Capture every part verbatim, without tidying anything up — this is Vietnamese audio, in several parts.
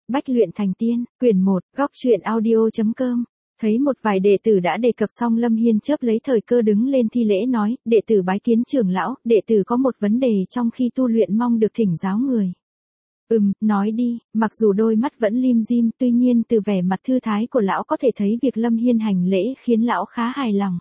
Bách luyện thành tiên, quyển một, góc truyện audio chấm com. Thấy một vài đệ tử đã đề cập xong, Lâm Hiên chớp lấy thời cơ đứng lên thi lễ nói, đệ tử bái kiến trưởng lão, đệ tử có một vấn đề trong khi tu luyện mong được thỉnh giáo người. Ừm, nói đi. Mặc dù đôi mắt vẫn lim dim, tuy nhiên từ vẻ mặt thư thái của lão có thể thấy việc Lâm Hiên hành lễ khiến lão khá hài lòng.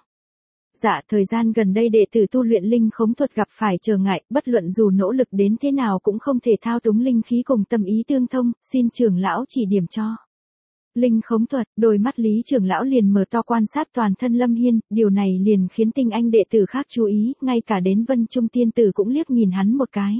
Dạ, thời gian gần đây đệ tử tu luyện linh khống thuật gặp phải trở ngại, bất luận dù nỗ lực đến thế nào cũng không thể thao túng linh khí cùng tâm ý tương thông, xin trưởng lão chỉ điểm cho. Linh khống thuật, đôi mắt Lý trưởng lão liền mở to quan sát toàn thân Lâm Hiên, điều này liền khiến tinh anh đệ tử khác chú ý, ngay cả đến Vân Trung tiên tử cũng liếc nhìn hắn một cái.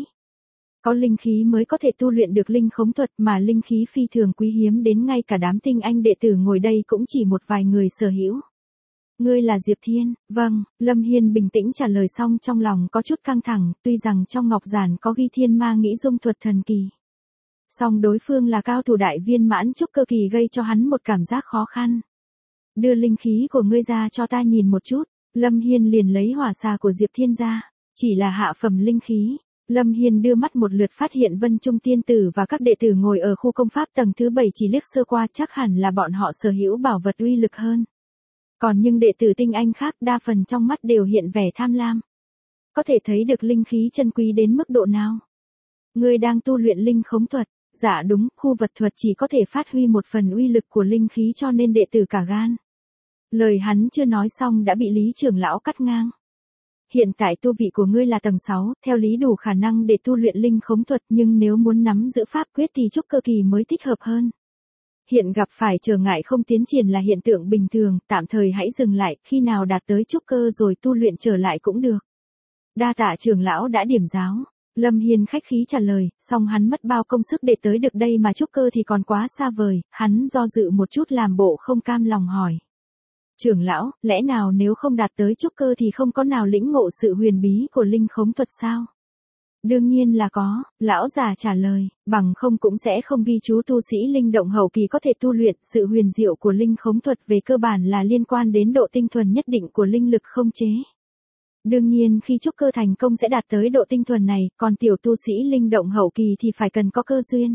Có linh khí mới có thể tu luyện được linh khống thuật, mà linh khí phi thường quý hiếm đến ngay cả đám tinh anh đệ tử ngồi đây cũng chỉ một vài người sở hữu. Ngươi là Diệp Thiên? Vâng, Lâm Hiên bình tĩnh trả lời xong trong lòng có chút căng thẳng, tuy rằng trong ngọc giản có ghi thiên ma nghĩ dung thuật thần kỳ. Song đối phương là cao thủ đại viên mãn trúc cơ kỳ gây cho hắn một cảm giác khó khăn. Đưa linh khí của ngươi ra cho ta nhìn một chút. Lâm Hiên liền lấy hỏa xà của Diệp Thiên ra, chỉ là hạ phẩm linh khí. Lâm Hiên đưa mắt một lượt phát hiện Vân Trung tiên tử và các đệ tử ngồi ở khu công pháp tầng thứ bảy, chỉ liếc sơ qua chắc hẳn là bọn họ sở hữu bảo vật uy lực hơn. Còn những đệ tử tinh anh khác đa phần trong mắt đều hiện vẻ tham lam. Có thể thấy được linh khí chân quý đến mức độ nào. Ngươi đang tu luyện linh khống thuật. Dạ đúng, khu vật thuật chỉ có thể phát huy một phần uy lực của linh khí cho nên đệ tử cả gan. Lời hắn chưa nói xong đã bị Lý trưởng lão cắt ngang. Hiện tại tu vị của ngươi là tầng sáu, theo lý đủ khả năng để tu luyện linh khống thuật, nhưng nếu muốn nắm giữ pháp quyết thì trúc cơ kỳ mới thích hợp hơn. Hiện gặp phải trở ngại không tiến triển là hiện tượng bình thường, tạm thời hãy dừng lại, khi nào đạt tới trúc cơ rồi tu luyện trở lại cũng được. Đa tạ trưởng lão đã điểm giáo. Lâm Hiên khách khí trả lời, song hắn mất bao công sức để tới được đây mà trúc cơ thì còn quá xa vời, hắn do dự một chút làm bộ không cam lòng hỏi. Trưởng lão, lẽ nào nếu không đạt tới trúc cơ thì không có nào lĩnh ngộ sự huyền bí của linh khống thuật sao? Đương nhiên là có, lão già trả lời, bằng không cũng sẽ không ghi chú tu sĩ linh động hậu kỳ có thể tu luyện. Sự huyền diệu của linh khống thuật về cơ bản là liên quan đến độ tinh thuần nhất định của linh lực không chế. Đương nhiên khi trúc cơ thành công sẽ đạt tới độ tinh thuần này, còn tiểu tu sĩ linh động hậu kỳ thì phải cần có cơ duyên.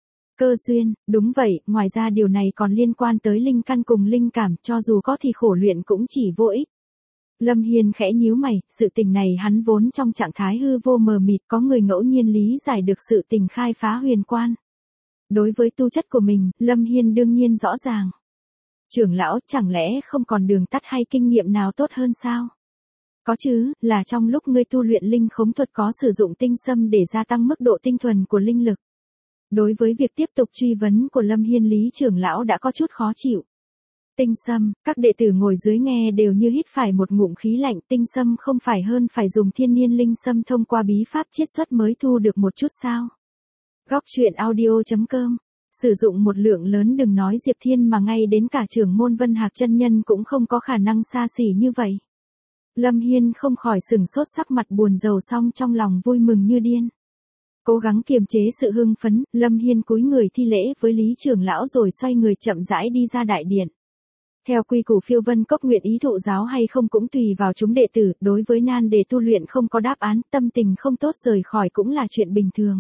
Cơ duyên, đúng vậy, ngoài ra điều này còn liên quan tới linh căn cùng linh cảm, cho dù có thì khổ luyện cũng chỉ vô ích. Lâm Hiên khẽ nhíu mày, sự tình này hắn vốn trong trạng thái hư vô mờ mịt, có người ngẫu nhiên lý giải được sự tình khai phá huyền quan. Đối với tu chất của mình, Lâm Hiên đương nhiên rõ ràng. Trưởng lão, chẳng lẽ không còn đường tắt hay kinh nghiệm nào tốt hơn sao? Có chứ, là trong lúc ngươi tu luyện linh khống thuật có sử dụng tinh sâm để gia tăng mức độ tinh thuần của linh lực. Đối với việc tiếp tục truy vấn của Lâm Hiên, Lý trưởng lão đã có chút khó chịu. Tinh sâm, các đệ tử ngồi dưới nghe đều như hít phải một ngụm khí lạnh, tinh sâm không phải hơn phải dùng thiên nhiên linh sâm thông qua bí pháp chiết xuất mới thu được một chút sao? Góc truyện audio chấm com. Sử dụng một lượng lớn đừng nói Diệp Thiên mà ngay đến cả trưởng môn Vân Hạc chân nhân cũng không có khả năng xa xỉ như vậy. Lâm Hiên không khỏi sừng sốt, sắc mặt buồn rầu song trong lòng vui mừng như điên. Cố gắng kiềm chế sự hưng phấn, Lâm Hiên cúi người thi lễ với Lý trưởng lão rồi xoay người chậm rãi đi ra đại điện. Theo quy củ phiêu vân cốc nguyện ý thụ giáo hay không cũng tùy vào chúng đệ tử, đối với nan đề tu luyện không có đáp án, tâm tình không tốt rời khỏi cũng là chuyện bình thường.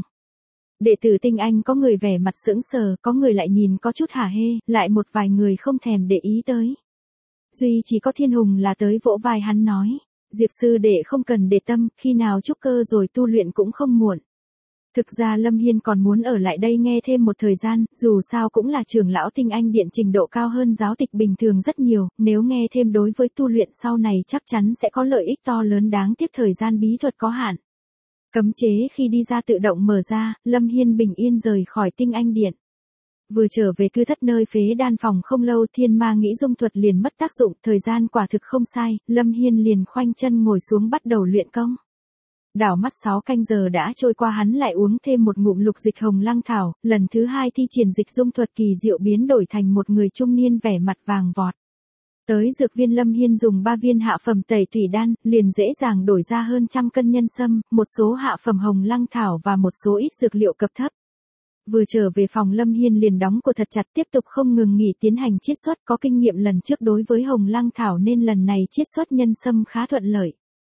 Đệ tử tinh anh có người vẻ mặt sững sờ, có người lại nhìn có chút hả hê, lại một vài người không thèm để ý tới. Duy chỉ có Thiên Hùng là tới vỗ vai hắn nói, Diệp sư đệ không cần để tâm, khi nào trúc cơ rồi tu luyện cũng không muộn. Thực ra Lâm Hiên còn muốn ở lại đây nghe thêm một thời gian, dù sao cũng là trưởng lão tinh anh điện, trình độ cao hơn giáo tịch bình thường rất nhiều, nếu nghe thêm đối với tu luyện sau này chắc chắn sẽ có lợi ích to lớn, đáng tiếc thời gian bí thuật có hạn. Cấm chế khi đi ra tự động mở ra, Lâm Hiên bình yên rời khỏi tinh anh điện. Vừa trở về cư thất nơi phế đan phòng không lâu, thiên ma nghĩ dung thuật liền mất tác dụng, thời gian quả thực không sai, Lâm Hiên liền khoanh chân ngồi xuống bắt đầu luyện công. Đảo mắt sáu canh giờ đã trôi qua, hắn lại uống thêm một ngụm lục dịch hồng lăng thảo, lần thứ hai thi triển dịch dung thuật kỳ diệu biến đổi thành một người trung niên vẻ mặt vàng vọt. Tới dược viên Lâm Hiên dùng ba viên hạ phẩm tẩy thủy đan, liền dễ dàng đổi ra hơn trăm cân nhân sâm, một số hạ phẩm hồng lăng thảo và một số ít dược liệu cấp thấp. Vừa trở về phòng Lâm Hiên liền đóng cửa thật chặt, tiếp tục không ngừng nghỉ tiến hành chiết xuất, có kinh nghiệm lần trước đối với hồng lăng thảo nên lần này chiết xuất nhân sâm khá thuận lợi.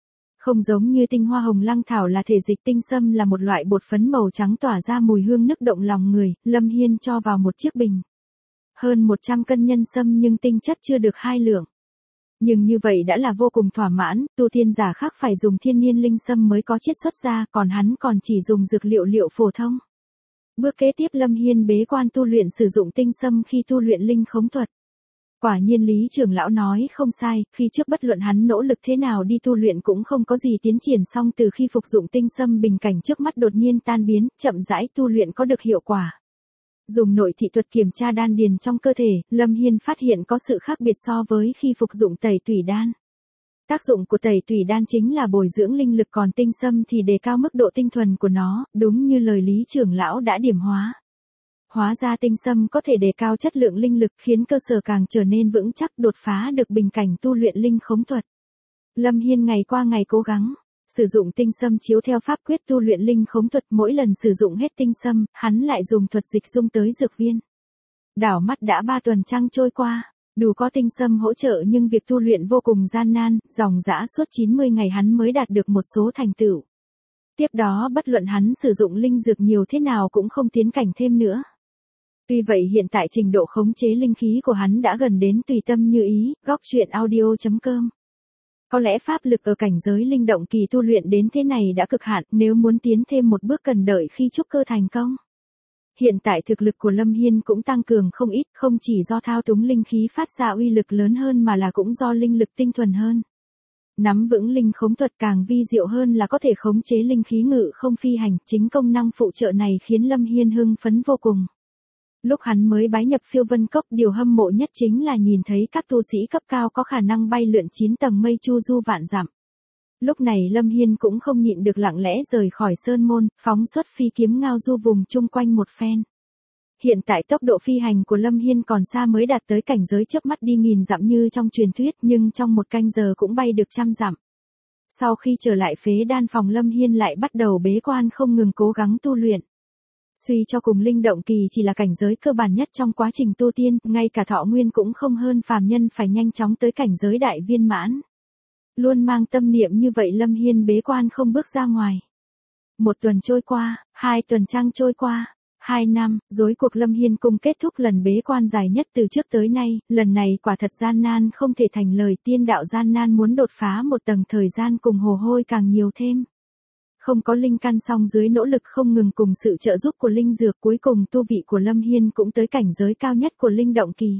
Không giống như tinh hoa hồng lăng thảo là thể dịch, tinh sâm là một loại bột phấn màu trắng tỏa ra mùi hương nức động lòng người, Lâm Hiên cho vào một chiếc bình. Hơn một trăm cân nhân sâm nhưng tinh chất chưa được hai lượng. Nhưng như vậy đã là vô cùng thỏa mãn, tu tiên giả khác phải dùng thiên niên linh sâm mới có chiết xuất ra, còn hắn còn chỉ dùng dược liệu liệu phổ thông. Bước kế tiếp Lâm Hiên bế quan tu luyện sử dụng tinh sâm khi tu luyện linh khống thuật. Quả nhiên Lý trưởng lão nói không sai, khi trước bất luận hắn nỗ lực thế nào đi tu luyện cũng không có gì tiến triển, xong từ khi phục dụng tinh sâm bình cảnh trước mắt đột nhiên tan biến, chậm rãi tu luyện có được hiệu quả. Dùng nội thị thuật kiểm tra đan điền trong cơ thể, Lâm Hiên phát hiện có sự khác biệt so với khi phục dụng tẩy tủy đan. Tác dụng của tẩy tủy đan chính là bồi dưỡng linh lực, còn tinh sâm thì đề cao mức độ tinh thuần của nó, đúng như lời Lý trưởng lão đã điểm hóa. Hóa ra tinh sâm có thể đề cao chất lượng linh lực, khiến cơ sở càng trở nên vững chắc, đột phá được bình cảnh tu luyện linh khống thuật. Lâm Hiên ngày qua ngày cố gắng sử dụng tinh sâm chiếu theo pháp quyết tu luyện linh khống thuật, mỗi lần sử dụng hết tinh sâm, hắn lại dùng thuật dịch dung tới dược viên. Đảo mắt đã ba tuần trăng trôi qua, đủ có tinh sâm hỗ trợ nhưng việc tu luyện vô cùng gian nan, dòng dã suốt chín mươi ngày hắn mới đạt được một số thành tựu. Tiếp đó bất luận hắn sử dụng linh dược nhiều thế nào cũng không tiến cảnh thêm nữa. Tuy vậy hiện tại trình độ khống chế linh khí của hắn đã gần đến tùy tâm như ý. Góc truyện audio chấm com. Có lẽ pháp lực ở cảnh giới linh động kỳ tu luyện đến thế này đã cực hạn, nếu muốn tiến thêm một bước cần đợi khi trúc cơ thành công. Hiện tại thực lực của Lâm Hiên cũng tăng cường không ít, không chỉ do thao túng linh khí phát ra uy lực lớn hơn mà là cũng do linh lực tinh thuần hơn. Nắm vững linh khống thuật càng vi diệu hơn là có thể khống chế linh khí ngự không phi hành, chính công năng phụ trợ này khiến Lâm Hiên hưng phấn vô cùng. Lúc hắn mới bái nhập Phiêu Vân Cốc, điều hâm mộ nhất chính là nhìn thấy các tu sĩ cấp cao có khả năng bay lượn chín tầng mây chu du vạn dặm. Lúc này Lâm Hiên cũng không nhịn được lặng lẽ rời khỏi sơn môn, phóng xuất phi kiếm ngao du vùng chung quanh một phen. Hiện tại tốc độ phi hành của Lâm Hiên còn xa mới đạt tới cảnh giới chớp mắt đi nghìn dặm như trong truyền thuyết, nhưng trong một canh giờ cũng bay được trăm dặm. Sau khi trở lại phế đan phòng, Lâm Hiên lại bắt đầu bế quan không ngừng cố gắng tu luyện. Suy cho cùng linh động kỳ chỉ là cảnh giới cơ bản nhất trong quá trình tu tiên, ngay cả thọ nguyên cũng không hơn phàm nhân, phải nhanh chóng tới cảnh giới đại viên mãn. Luôn mang tâm niệm như vậy Lâm Hiên bế quan không bước ra ngoài. Một tuần trôi qua, hai tuần trăng trôi qua, hai năm, rối cuộc Lâm Hiên cùng kết thúc lần bế quan dài nhất từ trước tới nay, lần này quả thật gian nan không thể thành lời, tiên đạo gian nan, muốn đột phá một tầng thời gian cùng hồ hôi càng nhiều thêm. Không có linh căn, song dưới nỗ lực không ngừng cùng sự trợ giúp của linh dược, cuối cùng tu vị của Lâm Hiên cũng tới cảnh giới cao nhất của linh động kỳ.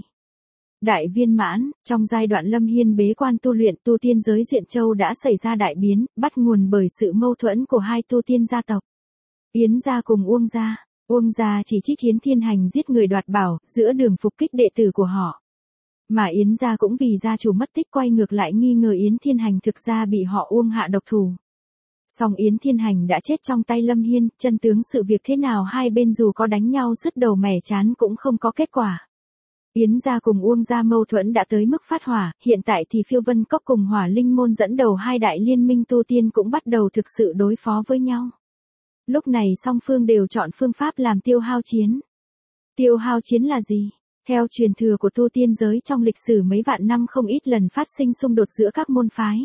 Đại viên mãn. Trong giai đoạn Lâm Hiên bế quan tu luyện, tu tiên giới Duyện Châu đã xảy ra đại biến, bắt nguồn bởi sự mâu thuẫn của hai tu tiên gia tộc. Yến gia cùng Uông gia. Uông gia chỉ trích Yến Thiên Hành giết người đoạt bảo, giữa đường phục kích đệ tử của họ. Mà Yến gia cũng vì gia chủ mất tích quay ngược lại nghi ngờ Yến Thiên Hành thực ra bị họ Uông hạ độc thủ. Song Yến Thiên Hành đã chết trong tay Lâm Hiên, chân tướng sự việc thế nào hai bên dù có đánh nhau sứt đầu mẻ chán cũng không có kết quả. Yến gia cùng Uông gia mâu thuẫn đã tới mức phát hỏa, hiện tại thì Phiêu Vân Cốc cùng Hỏa Linh môn dẫn đầu hai đại liên minh tu tiên cũng bắt đầu thực sự đối phó với nhau. Lúc này song phương đều chọn phương pháp làm tiêu hao chiến. Tiêu hao chiến là gì? Theo truyền thừa của tu tiên giới, trong lịch sử mấy vạn năm không ít lần phát sinh xung đột giữa các môn phái.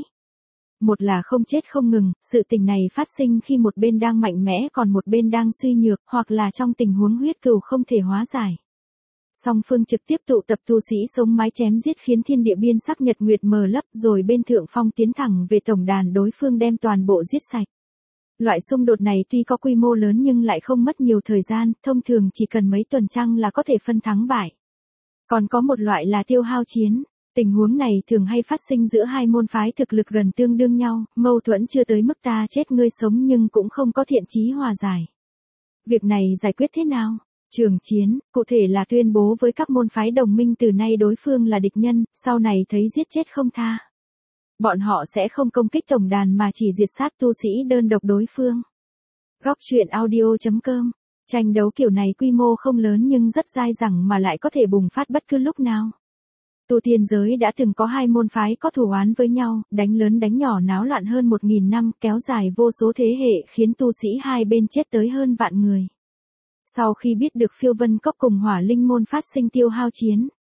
Một là không chết không ngừng, sự tình này phát sinh khi một bên đang mạnh mẽ còn một bên đang suy nhược, hoặc là trong tình huống huyết cừu không thể hóa giải. Song phương trực tiếp tụ tập tu sĩ sống mái chém giết khiến thiên địa biên sắc nhật nguyệt mờ lấp, rồi bên thượng phong tiến thẳng về tổng đàn đối phương đem toàn bộ giết sạch. Loại xung đột này tuy có quy mô lớn nhưng lại không mất nhiều thời gian, thông thường chỉ cần mấy tuần trăng là có thể phân thắng bại. Còn có một loại là tiêu hao chiến. Tình huống này thường hay phát sinh giữa hai môn phái thực lực gần tương đương nhau, mâu thuẫn chưa tới mức ta chết ngươi sống nhưng cũng không có thiện chí hòa giải. Việc này giải quyết thế nào? Trường chiến, cụ thể là tuyên bố với các môn phái đồng minh từ nay đối phương là địch nhân, sau này thấy giết chết không tha. Bọn họ sẽ không công kích tổng đàn mà chỉ diệt sát tu sĩ đơn độc đối phương. Góc truyện audio chấm com. Tranh đấu kiểu này quy mô không lớn nhưng rất dai dẳng mà lại có thể bùng phát bất cứ lúc nào. Tu tiên giới đã từng có hai môn phái có thù oán với nhau, đánh lớn đánh nhỏ náo loạn hơn một nghìn năm, kéo dài vô số thế hệ khiến tu sĩ hai bên chết tới hơn vạn người. Sau khi biết được Phiêu Vân Cốc cùng Hỏa Linh môn phát sinh tiêu hao chiến,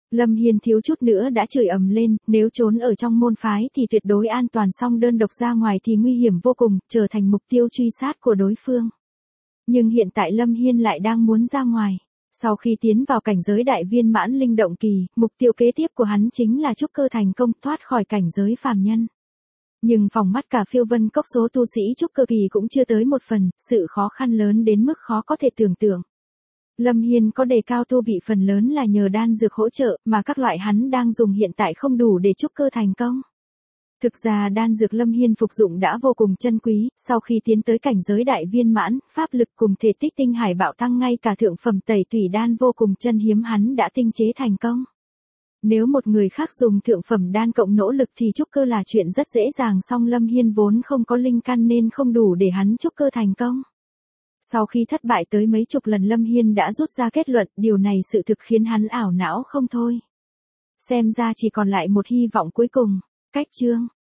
Lâm Hiên thiếu chút nữa đã chửi ầm lên, nếu trốn ở trong môn phái thì tuyệt đối an toàn, song đơn độc ra ngoài thì nguy hiểm vô cùng, trở thành mục tiêu truy sát của đối phương. Nhưng hiện tại Lâm Hiên lại đang muốn ra ngoài. Sau khi tiến vào cảnh giới đại viên mãn linh động kỳ, mục tiêu kế tiếp của hắn chính là trúc cơ thành công, thoát khỏi cảnh giới phàm nhân. Nhưng phỏng mắt cả phiêu vân cốc số tu sĩ trúc cơ kỳ cũng chưa tới một phần, sự khó khăn lớn đến mức khó có thể tưởng tượng. Lâm Hiên có đề cao tu vị phần lớn là nhờ đan dược hỗ trợ, mà các loại hắn đang dùng hiện tại không đủ để trúc cơ thành công. Thực ra đan dược Lâm Hiên phục dụng đã vô cùng chân quý, sau khi tiến tới cảnh giới đại viên mãn, pháp lực cùng thể tích tinh hải bạo tăng, ngay cả thượng phẩm tẩy tủy đan vô cùng chân hiếm hắn đã tinh chế thành công. Nếu một người khác dùng thượng phẩm đan cộng nỗ lực thì trúc cơ là chuyện rất dễ dàng, song Lâm Hiên vốn không có linh căn nên không đủ để hắn trúc cơ thành công. Sau khi thất bại tới mấy chục lần, Lâm Hiên đã rút ra kết luận, điều này sự thực khiến hắn ảo não không thôi. Xem ra chỉ còn lại một hy vọng cuối cùng. Cách chương